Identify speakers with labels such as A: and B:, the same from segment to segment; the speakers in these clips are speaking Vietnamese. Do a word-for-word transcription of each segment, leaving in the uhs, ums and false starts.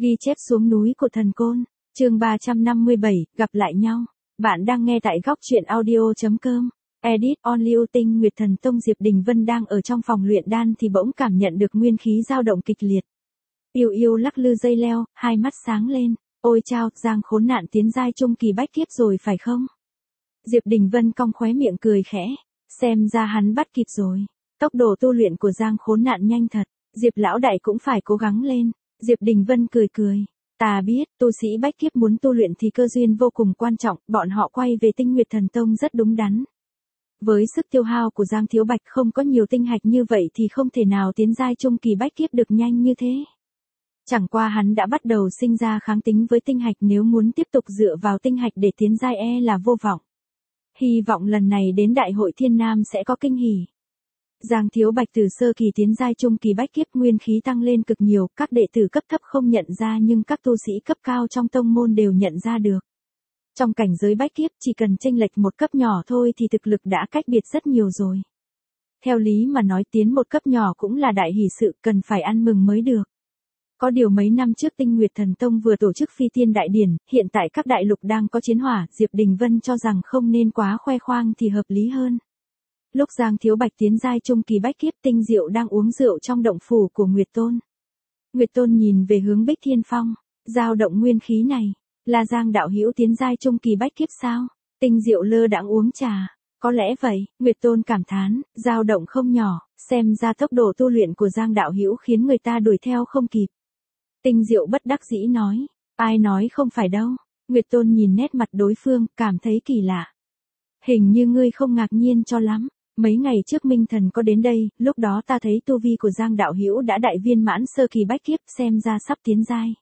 A: Ghi chép xuống núi của thần côn, chương ba trăm năm mươi bảy, gặp lại nhau. Bạn đang nghe tại góc truyện audio chấm com. Edit Only Tinh Nguyệt Thần Tông. Diệp Đình Vân đang ở trong phòng luyện đan thì bỗng cảm nhận được nguyên khí dao động kịch liệt. Yêu yêu lắc lư dây leo, hai mắt sáng lên. Ôi chao, Giang khốn nạn tiến giai trung kỳ bách kiếp rồi phải không? Diệp Đình Vân cong khóe miệng cười khẽ. Xem ra hắn bắt kịp rồi. Tốc độ tu luyện của Giang khốn nạn nhanh thật. Diệp lão đại cũng phải cố gắng lên. Diệp Đình Vân cười cười. Ta biết, tu sĩ bách kiếp muốn tu luyện thì cơ duyên vô cùng quan trọng, bọn họ quay về Tinh Nguyệt Thần Tông rất đúng đắn. Với sức tiêu hao của Giang Thiếu Bạch không có nhiều tinh hạch như vậy thì không thể nào tiến giai trung kỳ bách kiếp được nhanh như thế. Chẳng qua hắn đã bắt đầu sinh ra kháng tính với tinh hạch, nếu muốn tiếp tục dựa vào tinh hạch để tiến giai e là vô vọng. Hy vọng lần này đến Đại hội Thiên Nam sẽ có kinh hỉ. Giang Thiếu Bạch từ sơ kỳ tiến giai trung kỳ bách kiếp, nguyên khí tăng lên cực nhiều, các đệ tử cấp thấp không nhận ra nhưng các tu sĩ cấp cao trong tông môn đều nhận ra được. Trong cảnh giới bách kiếp chỉ cần chênh lệch một cấp nhỏ thôi thì thực lực đã cách biệt rất nhiều rồi. Theo lý mà nói tiến một cấp nhỏ cũng là đại hỷ sự, cần phải ăn mừng mới được. Có điều mấy năm trước Tinh Nguyệt Thần Tông vừa tổ chức phi tiên đại điển, hiện tại các đại lục đang có chiến hỏa, Diệp Đình Vân cho rằng không nên quá khoe khoang thì hợp lý hơn. Lúc Giang Thiếu Bạch tiến giai trung kỳ bách kiếp, Tinh Diệu đang uống rượu trong động phủ của Nguyệt Tôn. Nguyệt Tôn nhìn về hướng Bích Thiên Phong, dao động nguyên khí này, là Giang đạo hữu tiến giai trung kỳ bách kiếp sao? Tinh Diệu lơ đãng uống trà, có lẽ vậy, Nguyệt Tôn cảm thán, dao động không nhỏ, xem ra tốc độ tu luyện của Giang đạo hữu khiến người ta đuổi theo không kịp. Tinh Diệu bất đắc dĩ nói, ai nói không phải đâu. Nguyệt Tôn nhìn nét mặt đối phương, cảm thấy kỳ lạ. Hình như ngươi không ngạc nhiên cho lắm. Mấy ngày trước Minh Thần có đến đây, lúc đó ta thấy tu vi của Giang đạo hữu đã đại viên mãn sơ kỳ bách kiếp, xem ra sắp tiến giai.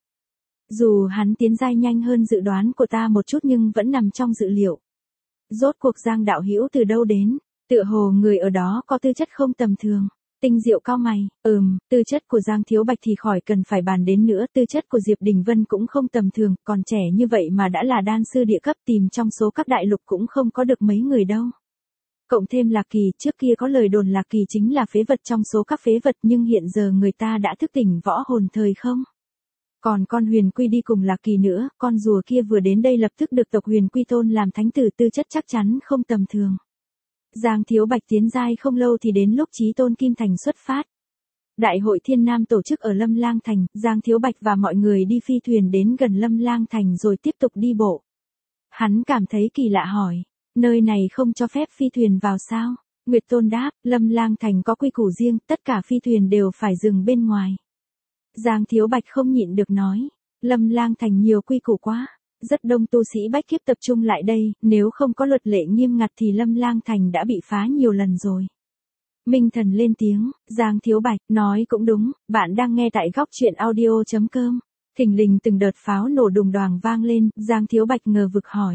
A: Dù hắn tiến giai nhanh hơn dự đoán của ta một chút nhưng vẫn nằm trong dự liệu. Rốt cuộc Giang đạo hữu từ đâu đến? Tựa hồ người ở đó có tư chất không tầm thường. Tinh Diệu cau mày, ừm, tư chất của Giang Thiếu Bạch thì khỏi cần phải bàn đến nữa, tư chất của Diệp Đình Vân cũng không tầm thường, còn trẻ như vậy mà đã là đan sư địa cấp, tìm trong số các đại lục cũng không có được mấy người đâu. Cộng thêm Lạc Kỳ, trước kia có lời đồn Lạc Kỳ chính là phế vật trong số các phế vật nhưng hiện giờ người ta đã thức tỉnh võ hồn thời không? Còn con Huyền Quy đi cùng Lạc Kỳ nữa, con rùa kia vừa đến đây lập tức được tộc Huyền Quy tôn làm thánh tử, tư chất chắc chắn không tầm thường. Giang Thiếu Bạch tiến giai không lâu thì đến lúc Chí Tôn Kim Thành xuất phát. Đại hội Thiên Nam tổ chức ở Lâm Lang Thành, Giang Thiếu Bạch và mọi người đi phi thuyền đến gần Lâm Lang Thành rồi tiếp tục đi bộ. Hắn cảm thấy kỳ lạ hỏi, nơi này không cho phép phi thuyền vào sao? Nguyệt Tôn đáp, Lâm Lang Thành có quy củ riêng, tất cả phi thuyền đều phải dừng bên ngoài. Giang Thiếu Bạch không nhịn được nói, Lâm Lang Thành nhiều quy củ quá. Rất đông tu sĩ bách kiếp tập trung lại đây, nếu không có luật lệ nghiêm ngặt thì Lâm Lang Thành đã bị phá nhiều lần rồi. Minh Thần lên tiếng, Giang Thiếu Bạch, nói cũng đúng, bạn đang nghe tại góc truyện audio chấm com. Thình lình từng đợt pháo nổ đùng đoàng vang lên, Giang Thiếu Bạch ngờ vực hỏi.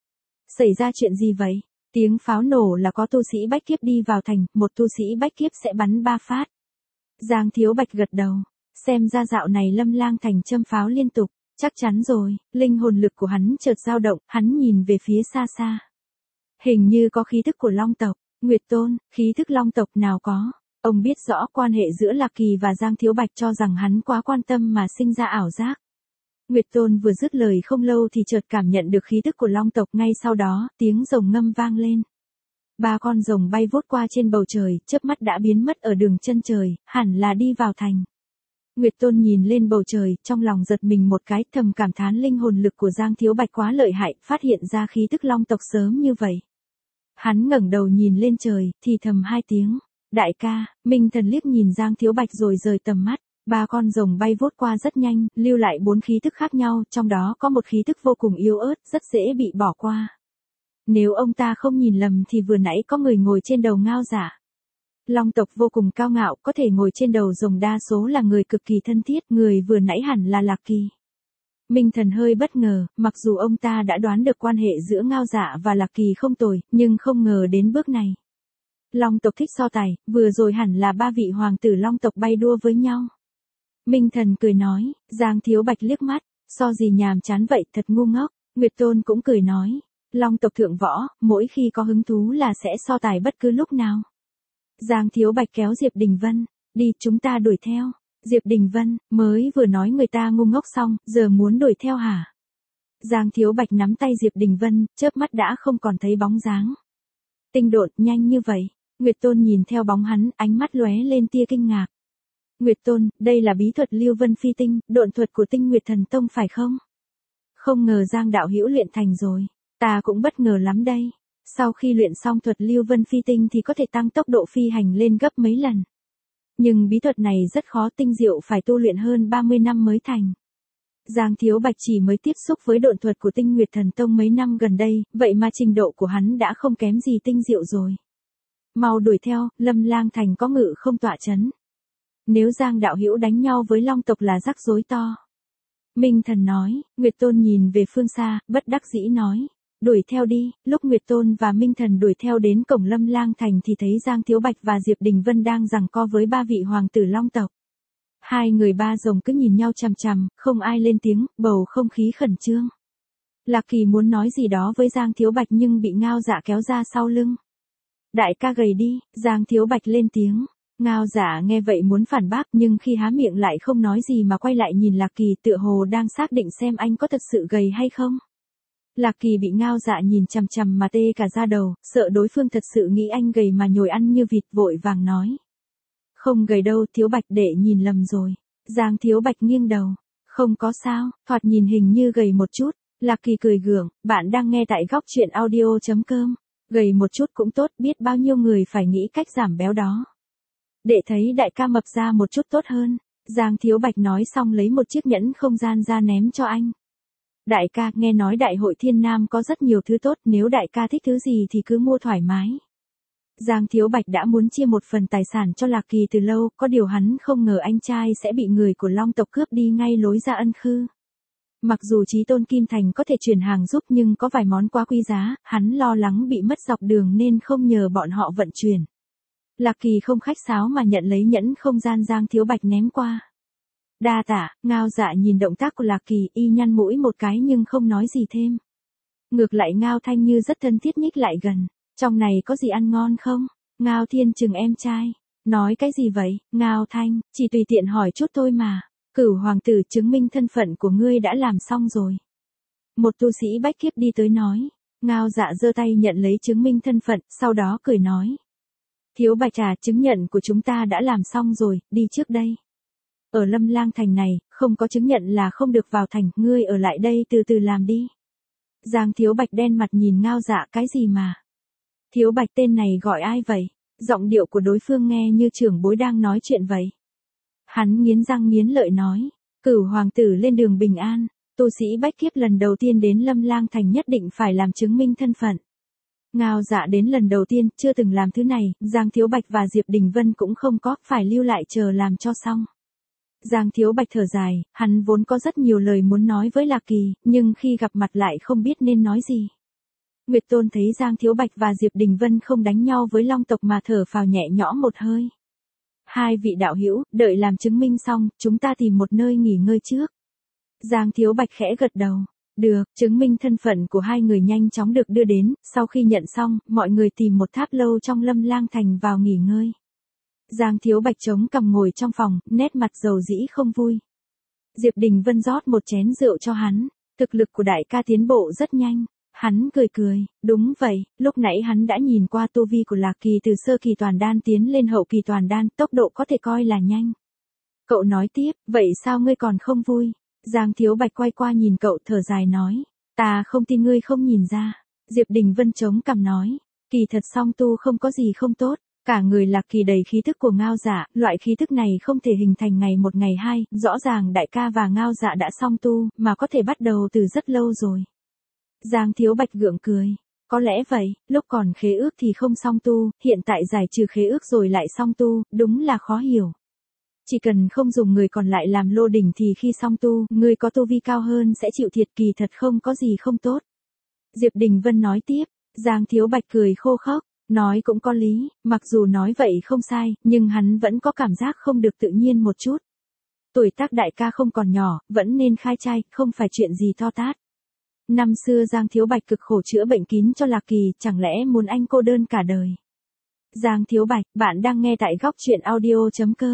A: Xảy ra chuyện gì vậy? Tiếng pháo nổ là có tu sĩ bách kiếp đi vào thành, một tu sĩ bách kiếp sẽ bắn ba phát. Giang Thiếu Bạch gật đầu, xem ra dạo này Lâm Lang Thành châm pháo liên tục. Chắc chắn rồi, linh hồn lực của hắn chợt dao động, hắn nhìn về phía xa xa. Hình như có khí thức của Long tộc. Nguyệt Tôn, khí thức Long tộc nào có? Ông biết rõ quan hệ giữa Lạc Kỳ và Giang Thiếu Bạch, cho rằng hắn quá quan tâm mà sinh ra ảo giác. Nguyệt Tôn vừa dứt lời không lâu thì chợt cảm nhận được khí thức của Long tộc, ngay sau đó, tiếng rồng ngâm vang lên. Ba con rồng bay vút qua trên bầu trời, chớp mắt đã biến mất ở đường chân trời, hẳn là đi vào thành. Nguyệt Tôn nhìn lên bầu trời, trong lòng giật mình một cái, thầm cảm thán linh hồn lực của Giang Thiếu Bạch quá lợi hại, phát hiện ra khí tức Long tộc sớm như vậy. Hắn ngẩng đầu nhìn lên trời, thì thầm hai tiếng. Đại ca, Minh Thần liếc nhìn Giang Thiếu Bạch rồi rời tầm mắt. Ba con rồng bay vút qua rất nhanh, lưu lại bốn khí tức khác nhau, trong đó có một khí tức vô cùng yếu ớt, rất dễ bị bỏ qua. Nếu ông ta không nhìn lầm thì vừa nãy có người ngồi trên đầu Ngao Giả. Long tộc vô cùng cao ngạo, có thể ngồi trên đầu rồng đa số là người cực kỳ thân thiết, người vừa nãy hẳn là Lạc Kỳ. Minh Thần hơi bất ngờ, mặc dù ông ta đã đoán được quan hệ giữa Ngao Dạ và Lạc Kỳ không tồi, nhưng không ngờ đến bước này. Long tộc thích so tài, vừa rồi hẳn là ba vị hoàng tử Long tộc bay đua với nhau. Minh Thần cười nói, Giang Thiếu Bạch liếc mắt, so gì nhàm chán vậy, thật ngu ngốc. Nguyệt Tôn cũng cười nói, Long tộc thượng võ, mỗi khi có hứng thú là sẽ so tài bất cứ lúc nào. Giang Thiếu Bạch kéo Diệp Đình Vân, đi chúng ta đuổi theo. Diệp Đình Vân, mới vừa nói người ta ngu ngốc xong, giờ muốn đuổi theo hả? Giang Thiếu Bạch nắm tay Diệp Đình Vân, chớp mắt đã không còn thấy bóng dáng. Tinh độn, nhanh như vậy. Nguyệt Tôn nhìn theo bóng hắn, ánh mắt lóe lên tia kinh ngạc. Nguyệt Tôn, đây là bí thuật Lưu Vân Phi Tinh, độn thuật của Tinh Nguyệt Thần Tông phải không? Không ngờ Giang đạo hữu luyện thành rồi. Ta cũng bất ngờ lắm đây. Sau khi luyện xong thuật Lưu Vân Phi Tinh thì có thể tăng tốc độ phi hành lên gấp mấy lần. Nhưng bí thuật này rất khó, tinh diệu phải tu luyện hơn ba mươi năm mới thành. Giang Thiếu Bạch chỉ mới tiếp xúc với độn thuật của Tinh Nguyệt Thần Tông mấy năm gần đây, vậy mà trình độ của hắn đã không kém gì tinh diệu rồi. Mau đuổi theo, Lâm Lang Thành có ngự không tọa chấn. Nếu Giang đạo hữu đánh nhau với Long tộc là rắc rối to. Minh Thần nói. Nguyệt Tôn nhìn về phương xa, bất đắc dĩ nói. Đuổi theo đi. Lúc Nguyệt Tôn và Minh Thần đuổi theo đến cổng Lâm Lang Thành thì thấy Giang Thiếu Bạch và Diệp Đình Vân đang giằng co với ba vị hoàng tử Long tộc. Hai người ba rồng cứ nhìn nhau chằm chằm, không ai lên tiếng, bầu không khí khẩn trương. Lạc Kỳ muốn nói gì đó với Giang Thiếu Bạch nhưng bị Ngao Dạ kéo ra sau lưng. Đại ca gầy đi, Giang Thiếu Bạch lên tiếng. Ngao Dạ nghe vậy muốn phản bác nhưng khi há miệng lại không nói gì mà quay lại nhìn Lạc Kỳ, tựa hồ đang xác định xem anh có thật sự gầy hay không. Lạc Kỳ bị Ngao Dạ nhìn chằm chằm mà tê cả da đầu, sợ đối phương thật sự nghĩ anh gầy mà nhồi ăn như vịt, vội vàng nói. Không gầy đâu, Thiếu Bạch đệ nhìn lầm rồi. Giang Thiếu Bạch nghiêng đầu. Không có sao, thoạt nhìn hình như gầy một chút. Lạc Kỳ cười gượng, bạn đang nghe tại góc truyện audio chấm com. Gầy một chút cũng tốt, biết bao nhiêu người phải nghĩ cách giảm béo đó. Đệ thấy đại ca mập ra một chút tốt hơn. Giang Thiếu Bạch nói xong lấy một chiếc nhẫn không gian ra ném cho anh. Đại ca, nghe nói đại hội Thiên Nam có rất nhiều thứ tốt, nếu đại ca thích thứ gì thì cứ mua thoải mái. Giang Thiếu Bạch đã muốn chia một phần tài sản cho Lạc Kỳ từ lâu, có điều hắn không ngờ anh trai sẽ bị người của Long tộc cướp đi ngay lối ra Ân Khư. Mặc dù Chí Tôn Kim Thành có thể chuyển hàng giúp nhưng có vài món quá quý giá, hắn lo lắng bị mất dọc đường nên không nhờ bọn họ vận chuyển. Lạc Kỳ không khách sáo mà nhận lấy nhẫn không gian Giang Thiếu Bạch ném qua. Đa tạ. Ngao Dạ nhìn động tác của Lạc Kỳ, y nhăn mũi một cái nhưng không nói gì thêm. Ngược lại Ngao Thanh Như rất thân thiết nhích lại gần. Trong này có gì ăn ngon không? Ngao Thiên chừng em trai. Nói cái gì vậy? Ngao Thanh, chỉ tùy tiện hỏi chút thôi mà. Cửu hoàng tử, chứng minh thân phận của ngươi đã làm xong rồi. Một tu sĩ bách kiếp đi tới nói. Ngao Dạ giơ tay nhận lấy chứng minh thân phận, sau đó cười nói. Thiếu Bạch trà, chứng nhận của chúng ta đã làm xong rồi, đi trước đây. Ở Lâm Lang Thành này, không có chứng nhận là không được vào thành, ngươi ở lại đây từ từ làm đi. Giang Thiếu Bạch đen mặt nhìn Ngao Dạ, cái gì mà? Thiếu Bạch tên này gọi ai vậy? Giọng điệu của đối phương nghe như trưởng bối đang nói chuyện vậy. Hắn nghiến răng nghiến lợi nói. Cửu hoàng tử lên đường bình an. Tu sĩ bách kiếp lần đầu tiên đến Lâm Lang Thành nhất định phải làm chứng minh thân phận. Ngao Dạ đến lần đầu tiên, chưa từng làm thứ này, Giang Thiếu Bạch và Diệp Đình Vân cũng không có, phải lưu lại chờ làm cho xong. Giang Thiếu Bạch thở dài, hắn vốn có rất nhiều lời muốn nói với Lạc Kỳ, nhưng khi gặp mặt lại không biết nên nói gì. Nguyệt Tôn thấy Giang Thiếu Bạch và Diệp Đình Vân không đánh nhau với Long tộc mà thở phào nhẹ nhõm một hơi. Hai vị đạo hữu, đợi làm chứng minh xong, chúng ta tìm một nơi nghỉ ngơi trước. Giang Thiếu Bạch khẽ gật đầu. Được, chứng minh thân phận của hai người nhanh chóng được đưa đến, sau khi nhận xong, mọi người tìm một tháp lâu trong Lâm Lang Thành vào nghỉ ngơi. Giang Thiếu Bạch chống cằm ngồi trong phòng, nét mặt dầu dĩ không vui. Diệp Đình Vân rót một chén rượu cho hắn, thực lực của đại ca tiến bộ rất nhanh. Hắn cười cười, đúng vậy, lúc nãy hắn đã nhìn qua tu vi của Lạc Kỳ từ sơ kỳ toàn đan tiến lên hậu kỳ toàn đan, tốc độ có thể coi là nhanh. Cậu nói tiếp, vậy sao ngươi còn không vui? Giang Thiếu Bạch quay qua nhìn cậu thở dài nói, ta không tin ngươi không nhìn ra. Diệp Đình Vân chống cằm nói, kỳ thật song tu không có gì không tốt, cả người Lạc Kỳ đầy khí thức của Ngao Dạ, loại khí thức này không thể hình thành ngày một ngày hai, rõ ràng đại ca và Ngao Dạ đã song tu, mà có thể bắt đầu từ rất lâu rồi. Giang Thiếu Bạch gượng cười, có lẽ vậy, lúc còn khế ước thì không song tu, hiện tại giải trừ khế ước rồi lại song tu, đúng là khó hiểu. Chỉ cần không dùng người còn lại làm lô đỉnh thì khi song tu, người có tu vi cao hơn sẽ chịu thiệt, kỳ thật không có gì không tốt. Diệp Đình Vân nói tiếp, Giang Thiếu Bạch cười khô khốc, nói cũng có lý, mặc dù nói vậy không sai, nhưng hắn vẫn có cảm giác không được tự nhiên một chút. Tuổi tác đại ca không còn nhỏ, vẫn nên khai trai, không phải chuyện gì to tát. Năm xưa Giang Thiếu Bạch cực khổ chữa bệnh kín cho Lạc Kỳ, chẳng lẽ muốn anh cô đơn cả đời? Giang Thiếu Bạch, bạn đang nghe tại góc truyện audio chấm com.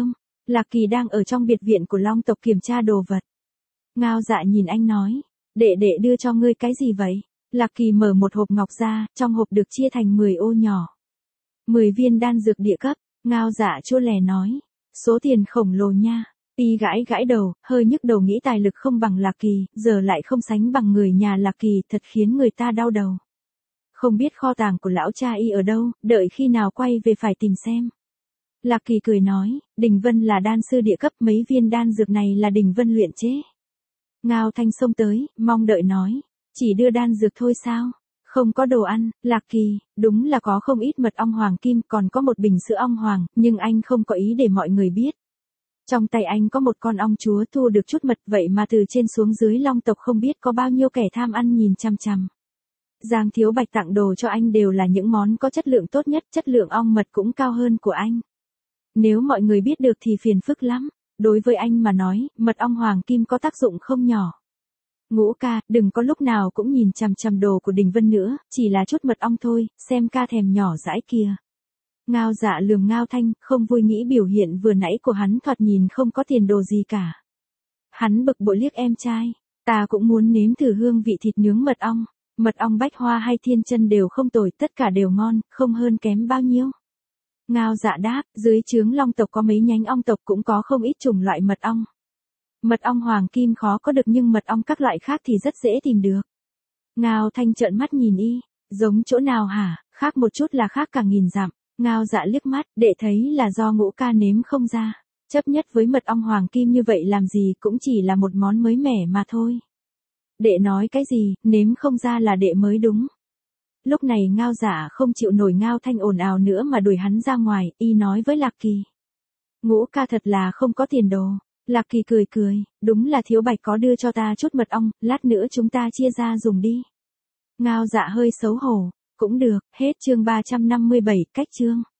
A: Lạc Kỳ đang ở trong biệt viện của Long tộc kiểm tra đồ vật. Ngao Dạ nhìn anh nói, đệ đệ đưa cho ngươi cái gì vậy? Lạc Kỳ mở một hộp ngọc ra, trong hộp được chia thành mười ô nhỏ. mười viên đan dược địa cấp, Ngao Dạ chua lè nói, số tiền khổng lồ nha. Y gãi gãi đầu, hơi nhức đầu nghĩ tài lực không bằng Lạc Kỳ, giờ lại không sánh bằng người nhà Lạc Kỳ, thật khiến người ta đau đầu. Không biết kho tàng của lão cha Y ở đâu, đợi khi nào quay về phải tìm xem. Lạc Kỳ cười nói, Đình Vân là đan sư địa cấp, mấy viên đan dược này là Đình Vân luyện chế. Ngao Thanh xông tới, mong đợi nói, chỉ đưa đan dược thôi sao? Không có đồ ăn. Lạc Kỳ, đúng là có không ít mật ong hoàng kim, còn có một bình sữa ong hoàng, nhưng anh không có ý để mọi người biết. Trong tay anh có một con ong chúa thu được chút mật, vậy mà từ trên xuống dưới Long tộc không biết có bao nhiêu kẻ tham ăn nhìn chằm chằm. Giang Thiếu Bạch tặng đồ cho anh đều là những món có chất lượng tốt nhất, chất lượng ong mật cũng cao hơn của anh. Nếu mọi người biết được thì phiền phức lắm. Đối với anh mà nói, mật ong hoàng kim có tác dụng không nhỏ. Ngũ ca, đừng có lúc nào cũng nhìn chằm chằm đồ của Đình Vân nữa, chỉ là chút mật ong thôi, xem ca thèm nhỏ dãi kìa. Ngao Dạ lườm Ngao Thanh, không vui nghĩ biểu hiện vừa nãy của hắn thoạt nhìn không có tiền đồ gì cả. Hắn bực bội liếc em trai, ta cũng muốn nếm thử hương vị thịt nướng mật ong, mật ong bách hoa hay thiên chân đều không tồi, tất cả đều ngon, không hơn kém bao nhiêu. Ngao Dạ đáp, dưới trướng Long tộc có mấy nhánh ong tộc cũng có không ít chủng loại mật ong. Mật ong hoàng kim khó có được nhưng mật ong các loại khác thì rất dễ tìm được. Ngao Thanh trợn mắt nhìn Y, giống chỗ nào hả? Khác một chút là khác cả nghìn dặm. Ngao Dạ liếc mắt, đệ thấy là do Ngũ ca nếm không ra. Chấp nhất với mật ong hoàng kim như vậy làm gì, cũng chỉ là một món mới mẻ mà thôi. Đệ nói cái gì, nếm không ra là đệ mới đúng. Lúc này Ngao Dạ không chịu nổi Ngao Thanh ồn ào nữa mà đuổi hắn ra ngoài. Y nói với Lạc Kỳ, Ngũ ca thật là không có tiền đồ. Lạc Kỳ cười cười, đúng là Thiếu Bạch có đưa cho ta chút mật ong, lát nữa chúng ta chia ra dùng đi. Ngao Dạ hơi xấu hổ, cũng được. Hết chương ba trăm năm mươi bảy, cách chương.